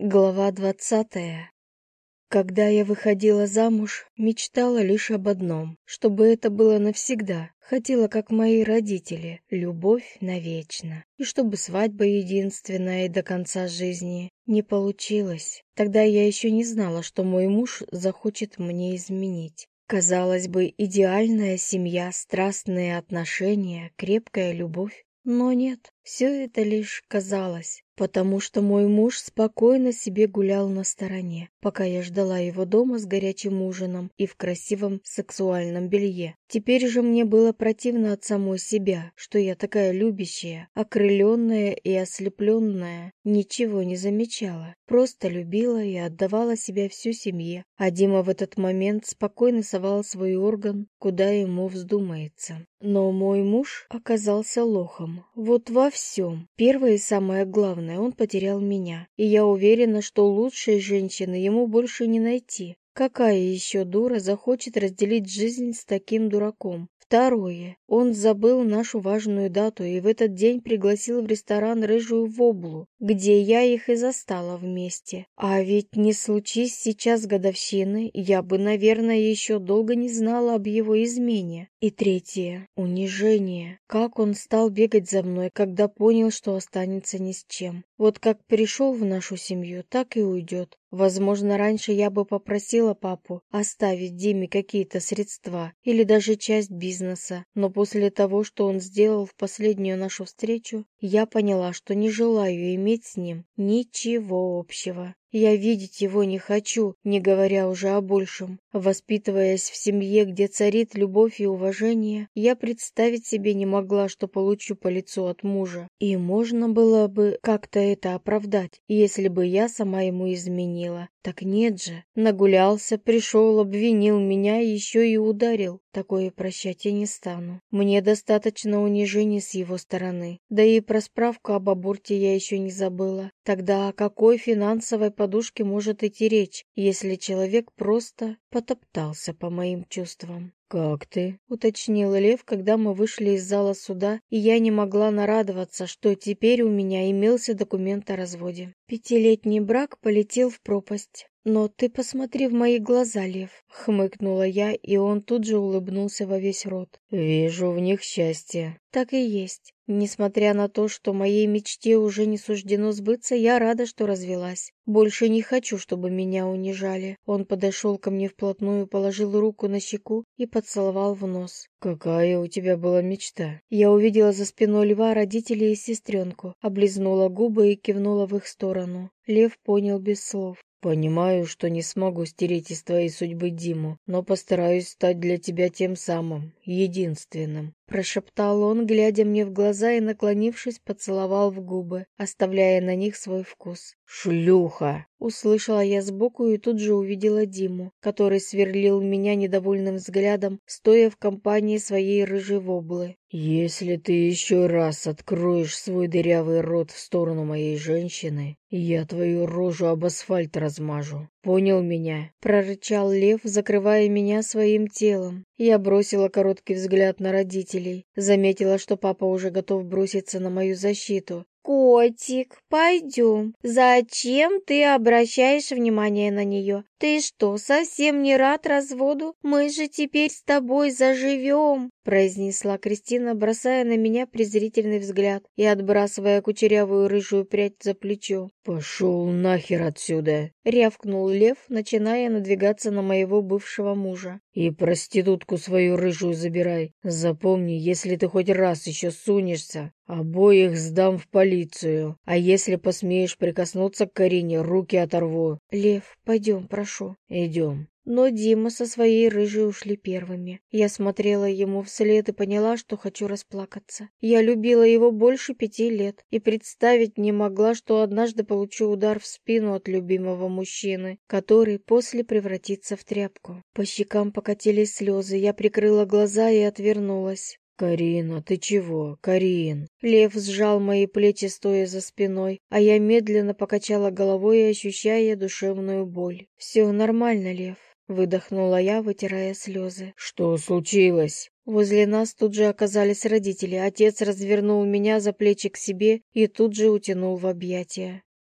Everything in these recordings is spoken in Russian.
Глава 20. Когда я выходила замуж, мечтала лишь об одном, чтобы это было навсегда. Хотела, как мои родители, любовь навечно. И чтобы свадьба единственная и до конца жизни. Не получилось. Тогда я еще не знала, что мой муж захочет мне изменить. Казалось бы, идеальная семья, страстные отношения, крепкая любовь. Но нет, все это лишь казалось. Потому что мой муж спокойно себе гулял на стороне, пока я ждала его дома с горячим ужином и в красивом сексуальном белье. Теперь же мне было противно от самой себя, что я такая любящая, окрыленная и ослепленная, ничего не замечала, просто любила и отдавала себя всю семье. А Дима в этот момент спокойно совал свой орган, куда ему вздумается. Но мой муж оказался лохом. Вот во всем. Первое и самое главное, он потерял меня. И я уверена, что лучшей женщины ему больше не найти. Какая еще дура захочет разделить жизнь с таким дураком? Второе. Он забыл нашу важную дату и в этот день пригласил в ресторан Рыжую Воблу, где я их и застала вместе. А ведь не случись сейчас годовщины, я бы, наверное, еще долго не знала об его измене. И третье. Унижение. Как он стал бегать за мной, когда понял, что останется ни с чем. Вот как пришел в нашу семью, так и уйдет. Возможно, раньше я бы попросила папу оставить Диме какие-то средства или даже часть бизнеса, но после того, что он сделал в последнюю нашу встречу, я поняла, что не желаю иметь с ним ничего общего. Я видеть его не хочу, не говоря уже о большем. Воспитываясь в семье, где царит любовь и уважение, я представить себе не могла, что получу по лицу от мужа. И можно было бы как-то это оправдать, если бы я сама ему изменила. Так нет же. Нагулялся, пришел, обвинил меня и еще и ударил. Такое прощать я не стану. Мне достаточно унижений с его стороны. Да и про справку об аборте я еще не забыла. Тогда о какой финансовой подушке может идти речь, если человек просто потоптался по моим чувствам? «Как ты?» — уточнил Лев, когда мы вышли из зала суда, и я не могла нарадоваться, что теперь у меня имелся документ о разводе. 5-летний брак полетел в пропасть. «Но ты посмотри в мои глаза, Лев», — хмыкнула я, и он тут же улыбнулся во весь рот. «Вижу в них счастье». Так и есть. Несмотря на то, что моей мечте уже не суждено сбыться, я рада, что развелась. Больше не хочу, чтобы меня унижали. Он подошел ко мне вплотную, положил руку на щеку и поцеловал в нос. «Какая у тебя была мечта?» Я увидела за спиной Льва родителей и сестренку, облизнула губы и кивнула в их сторону. Лев понял без слов. «Понимаю, что не смогу стереть из твоей судьбы Диму, но постараюсь стать для тебя тем самым, единственным», — прошептал он, глядя мне в глаза и, наклонившись, поцеловал в губы, оставляя на них свой вкус. «Шлюха!» — услышала я сбоку и тут же увидела Диму, который сверлил меня недовольным взглядом, стоя в компании своей рыжей воблы. «Если ты еще раз откроешь свой дырявый рот в сторону моей женщины, я твою рожу об асфальт размажу. Понял меня?» — прорычал Лев, закрывая меня своим телом. Я бросила короткий взгляд на родителей. Заметила, что папа уже готов броситься на мою защиту. «Котик, пойдем. Зачем ты обращаешь внимание на нее? Ты что, совсем не рад разводу? Мы же теперь с тобой заживем», — произнесла Кристина, бросая на меня презрительный взгляд и отбрасывая кучерявую рыжую прядь за плечо. «Пошел нахер отсюда!» — рявкнул Лев, начиная надвигаться на моего бывшего мужа. «И проститутку свою рыжую забирай. Запомни, если ты хоть раз еще сунешься, обоих сдам в полицию. А если посмеешь прикоснуться к Карине, руки оторву». «Лев, пойдем, прошу». «Идем». Но Дима со своей рыжей ушли первыми. Я смотрела ему вслед и поняла, что хочу расплакаться. Я любила его больше 5 лет и представить не могла, что однажды получу удар в спину от любимого мужчины, который после превратится в тряпку. По щекам покатились слезы, я прикрыла глаза и отвернулась. «Карина, ты чего, Карин?» Лев сжал мои плечи, стоя за спиной, а я медленно покачала головой, ощущая душевную боль. «Все нормально, Лев», — выдохнула я, вытирая слезы. «Что случилось?» Возле нас тут же оказались родители. Отец развернул меня за плечи к себе и тут же утянул в объятия.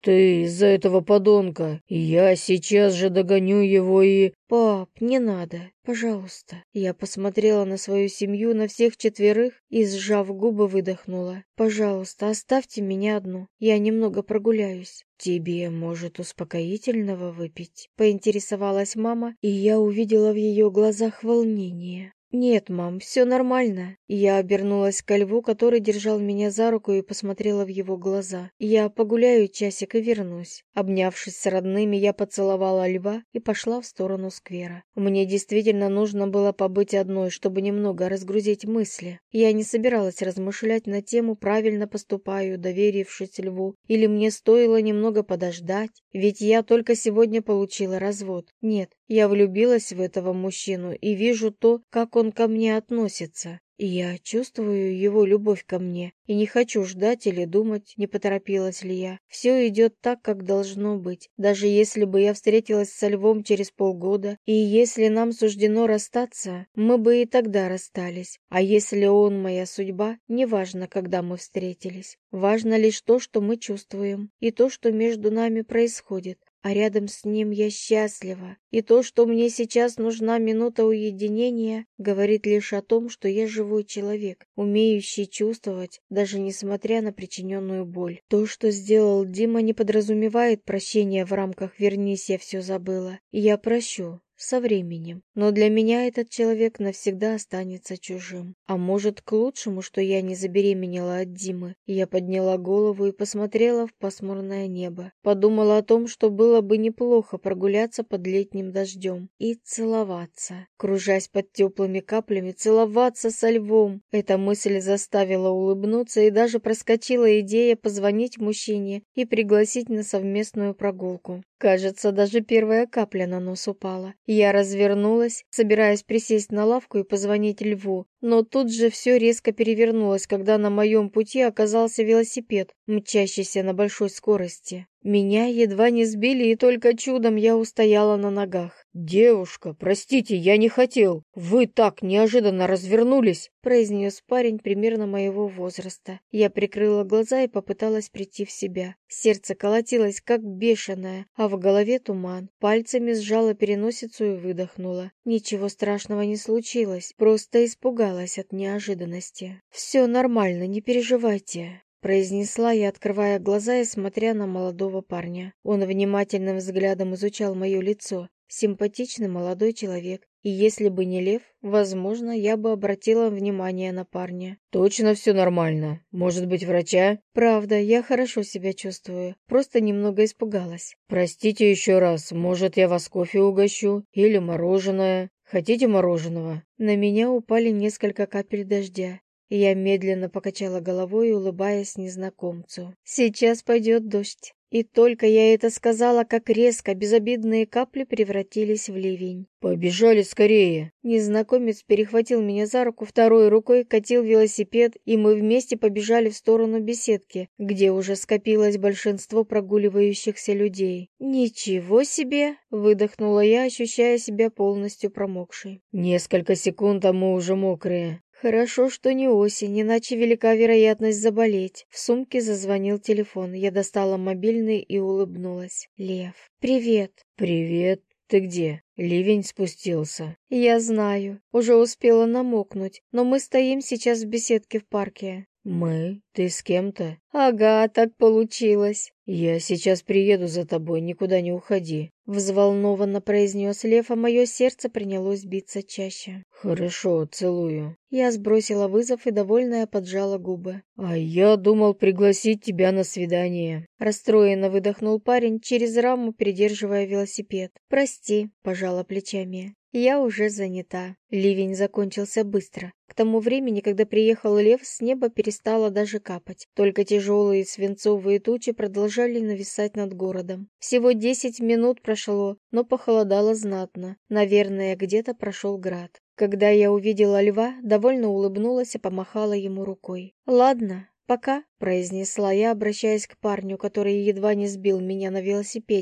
Ты из-за этого подонка. Я сейчас же догоню его и... «Пап, не надо, пожалуйста». Я посмотрела на свою семью, на всех четверых и, сжав губы, выдохнула. «Пожалуйста, оставьте меня одну. Я немного прогуляюсь». «Тебе, может, успокоительного выпить?» — поинтересовалась мама, и я увидела в ее глазах волнение. «Нет, мам, все нормально». Я обернулась ко льву, который держал меня за руку, и посмотрела в его глаза. «Я погуляю часик и вернусь». Обнявшись с родными, я поцеловала льва и пошла в сторону сквера. Мне действительно нужно было побыть одной, чтобы немного разгрузить мысли. Я не собиралась размышлять на тему, правильно поступаю, доверившись льву, или мне стоило немного подождать, ведь я только сегодня получила развод. Нет, я влюбилась в этого мужчину и вижу то, как он ко мне относится. И я чувствую его любовь ко мне и не хочу ждать или думать, не поторопилась ли я. Все идет так, как должно быть. Даже если бы я встретилась со львом через полгода, и если нам суждено расстаться, мы бы и тогда расстались. А если он моя судьба, неважно, когда мы встретились. Важно лишь то, что мы чувствуем, и то, что между нами происходит. А рядом с ним я счастлива. И то, что мне сейчас нужна минута уединения, говорит лишь о том, что я живой человек, умеющий чувствовать, даже несмотря на причиненную боль. То, что сделал Дима, не подразумевает прощения в рамках «вернись, я все забыла». И я прощу. Со временем. Но для меня этот человек навсегда останется чужим. А может, к лучшему, что я не забеременела от Димы. Я подняла голову и посмотрела в пасмурное небо. Подумала о том, что было бы неплохо прогуляться под летним дождем. И целоваться. Кружась под теплыми каплями, целоваться со львом. Эта мысль заставила улыбнуться, и даже проскочила идея позвонить мужчине и пригласить на совместную прогулку. Кажется, даже первая капля на нос упала. Я развернулась, собираясь присесть на лавку и позвонить льву, но тут же все резко перевернулось, когда на моем пути оказался велосипед, мчащийся на большой скорости. Меня едва не сбили, и только чудом я устояла на ногах. «Девушка, простите, я не хотел. Вы так неожиданно развернулись», — произнес парень примерно моего возраста. Я прикрыла глаза и попыталась прийти в себя. Сердце колотилось, как бешеное, а в голове туман. Пальцами сжала переносицу и выдохнула. Ничего страшного не случилось, просто испугалась от неожиданности. «Все нормально, не переживайте», — произнесла я, открывая глаза и смотря на молодого парня. Он внимательным взглядом изучал мое лицо. Симпатичный молодой человек. И если бы не лев, возможно, я бы обратила внимание на парня. «Точно все нормально? Может быть, врача?» «Правда, я хорошо себя чувствую. Просто немного испугалась». «Простите еще раз, может, я вас кофе угощу? Или мороженое? Хотите мороженого?» На меня упали несколько капель дождя. Я медленно покачала головой, улыбаясь незнакомцу. «Сейчас пойдет дождь». И только я это сказала, как резко безобидные капли превратились в ливень. «Побежали скорее!» Незнакомец перехватил меня за руку, второй рукой катил велосипед, и мы вместе побежали в сторону беседки, где уже скопилось большинство прогуливающихся людей. «Ничего себе!» — выдохнула я, ощущая себя полностью промокшей. «Несколько секунд, а мы уже мокрые». Хорошо, что не осень, иначе велика вероятность заболеть. В сумке зазвонил телефон. Я достала мобильный и улыбнулась. Лев. «Привет». «Привет. Ты где? Ливень спустился». «Я знаю. Уже успела намокнуть, но мы стоим сейчас в беседке в парке». «Мы? Ты с кем-то?» «Ага, так получилось». «Я сейчас приеду за тобой, никуда не уходи». Взволнованно произнес Лев, а мое сердце принялось биться чаще. «Хорошо, целую». Я сбросила вызов и, довольная, поджала губы. «А я думал пригласить тебя на свидание». Расстроенно выдохнул парень, через раму придерживая велосипед. «Прости», — пожала плечами. «Я уже занята». Ливень закончился быстро. К тому времени, когда приехал Лев, с неба перестало даже капать. Только тяжелые свинцовые тучи продолжали нависать над городом. Всего 10 минут прошло, но похолодало знатно. Наверное, где-то прошел град. Когда я увидела льва, довольно улыбнулась и помахала ему рукой. «Ладно, пока», — произнесла я, обращаясь к парню, который едва не сбил меня на велосипеде.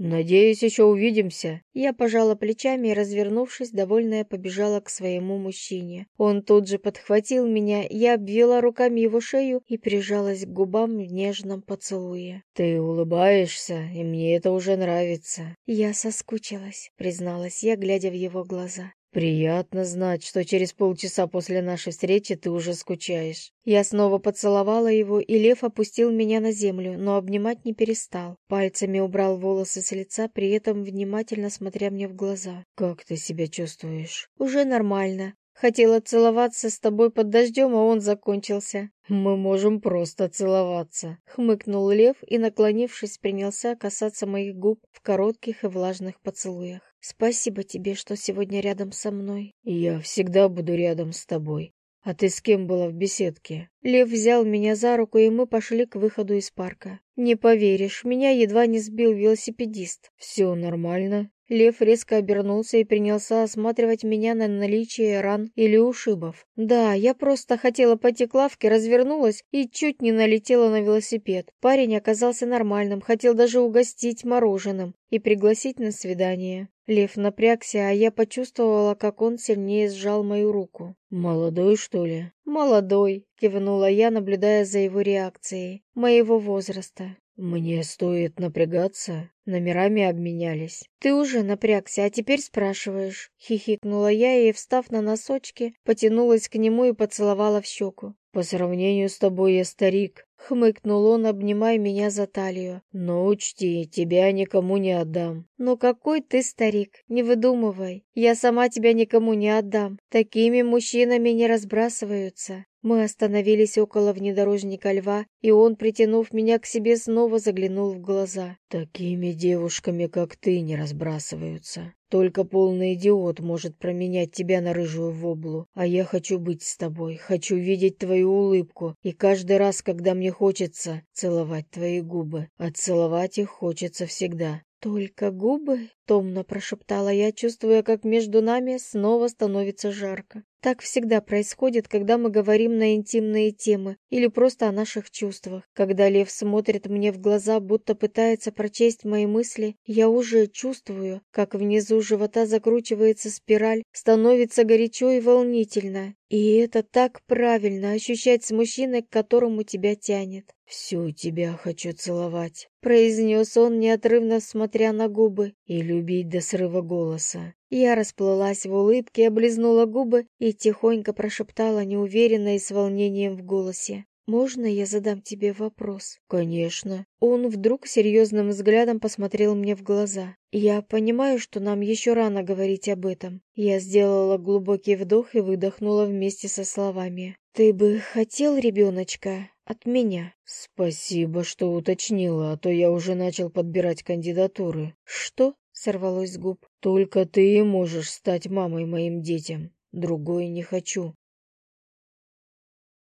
Надеюсь, еще увидимся. Я пожала плечами и, развернувшись, довольная, побежала к своему мужчине. Он тут же подхватил меня, я обвела руками его шею и прижалась к губам в нежном поцелуе. Ты улыбаешься, и мне это уже нравится. Я соскучилась, призналась я, глядя в его глаза. Приятно знать, что через полчаса после нашей встречи ты уже скучаешь. Я снова поцеловала его, и лев опустил меня на землю, но обнимать не перестал. Пальцами убрал волосы с лица, при этом внимательно смотря мне в глаза. Как ты себя чувствуешь? Уже нормально. Хотела целоваться с тобой под дождем, а он закончился. Мы можем просто целоваться. Хмыкнул лев и, наклонившись, принялся касаться моих губ в коротких и влажных поцелуях. Спасибо тебе, что сегодня рядом со мной. Я всегда буду рядом с тобой. А ты с кем была в беседке? Лев взял меня за руку, и мы пошли к выходу из парка. Не поверишь, меня едва не сбил велосипедист. Все нормально? Лев резко обернулся и принялся осматривать меня на наличие ран или ушибов. Да, я просто хотела пойти к лавке, развернулась и чуть не налетела на велосипед. Парень оказался нормальным, хотел даже угостить мороженым и пригласить на свидание. Лев напрягся, а я почувствовала, как он сильнее сжал мою руку. «Молодой, что ли?» «Молодой», — кивнула я, наблюдая за его реакцией. «Моего возраста». «Мне стоит напрягаться? Номерами обменялись». «Ты уже напрягся, а теперь спрашиваешь?» — хихикнула я и, встав на носочки, потянулась к нему и поцеловала в щеку. «По сравнению с тобой я старик», — хмыкнул он, обнимая меня за талию. «Но учти, тебя никому не отдам». «Ну какой ты старик, не выдумывай. Я сама тебя никому не отдам. Такими мужчинами не разбрасываются». Мы остановились около внедорожника льва, и он, притянув меня к себе, снова заглянул в глаза. «Такими девушками, как ты, не разбрасываются. Только полный идиот может променять тебя на рыжую воблу. А я хочу быть с тобой, хочу видеть твою улыбку, и каждый раз, когда мне хочется целовать твои губы, а целовать их хочется всегда». «Только губы?» — томно прошептала я, чувствуя, как между нами снова становится жарко. Так всегда происходит, когда мы говорим на интимные темы или просто о наших чувствах. Когда лев смотрит мне в глаза, будто пытается прочесть мои мысли, я уже чувствую, как внизу живота закручивается спираль, становится горячо и волнительно. И это так правильно — ощущать с мужчиной, к которому тебя тянет. «Всю тебя хочу целовать», — произнес он, неотрывно смотря на губы, «и любить до срыва голоса». Я расплылась в улыбке, облизнула губы и тихонько прошептала, неуверенно и с волнением в голосе. «Можно я задам тебе вопрос?» «Конечно». Он вдруг серьезным взглядом посмотрел мне в глаза. «Я понимаю, что нам еще рано говорить об этом». Я сделала глубокий вдох и выдохнула вместе со словами. «Ты бы хотел ребеночка от меня?» «Спасибо, что уточнила, а то я уже начал подбирать кандидатуры». «Что?» — сорвалось с губ. «Только ты и можешь стать мамой моим детям. Другой не хочу».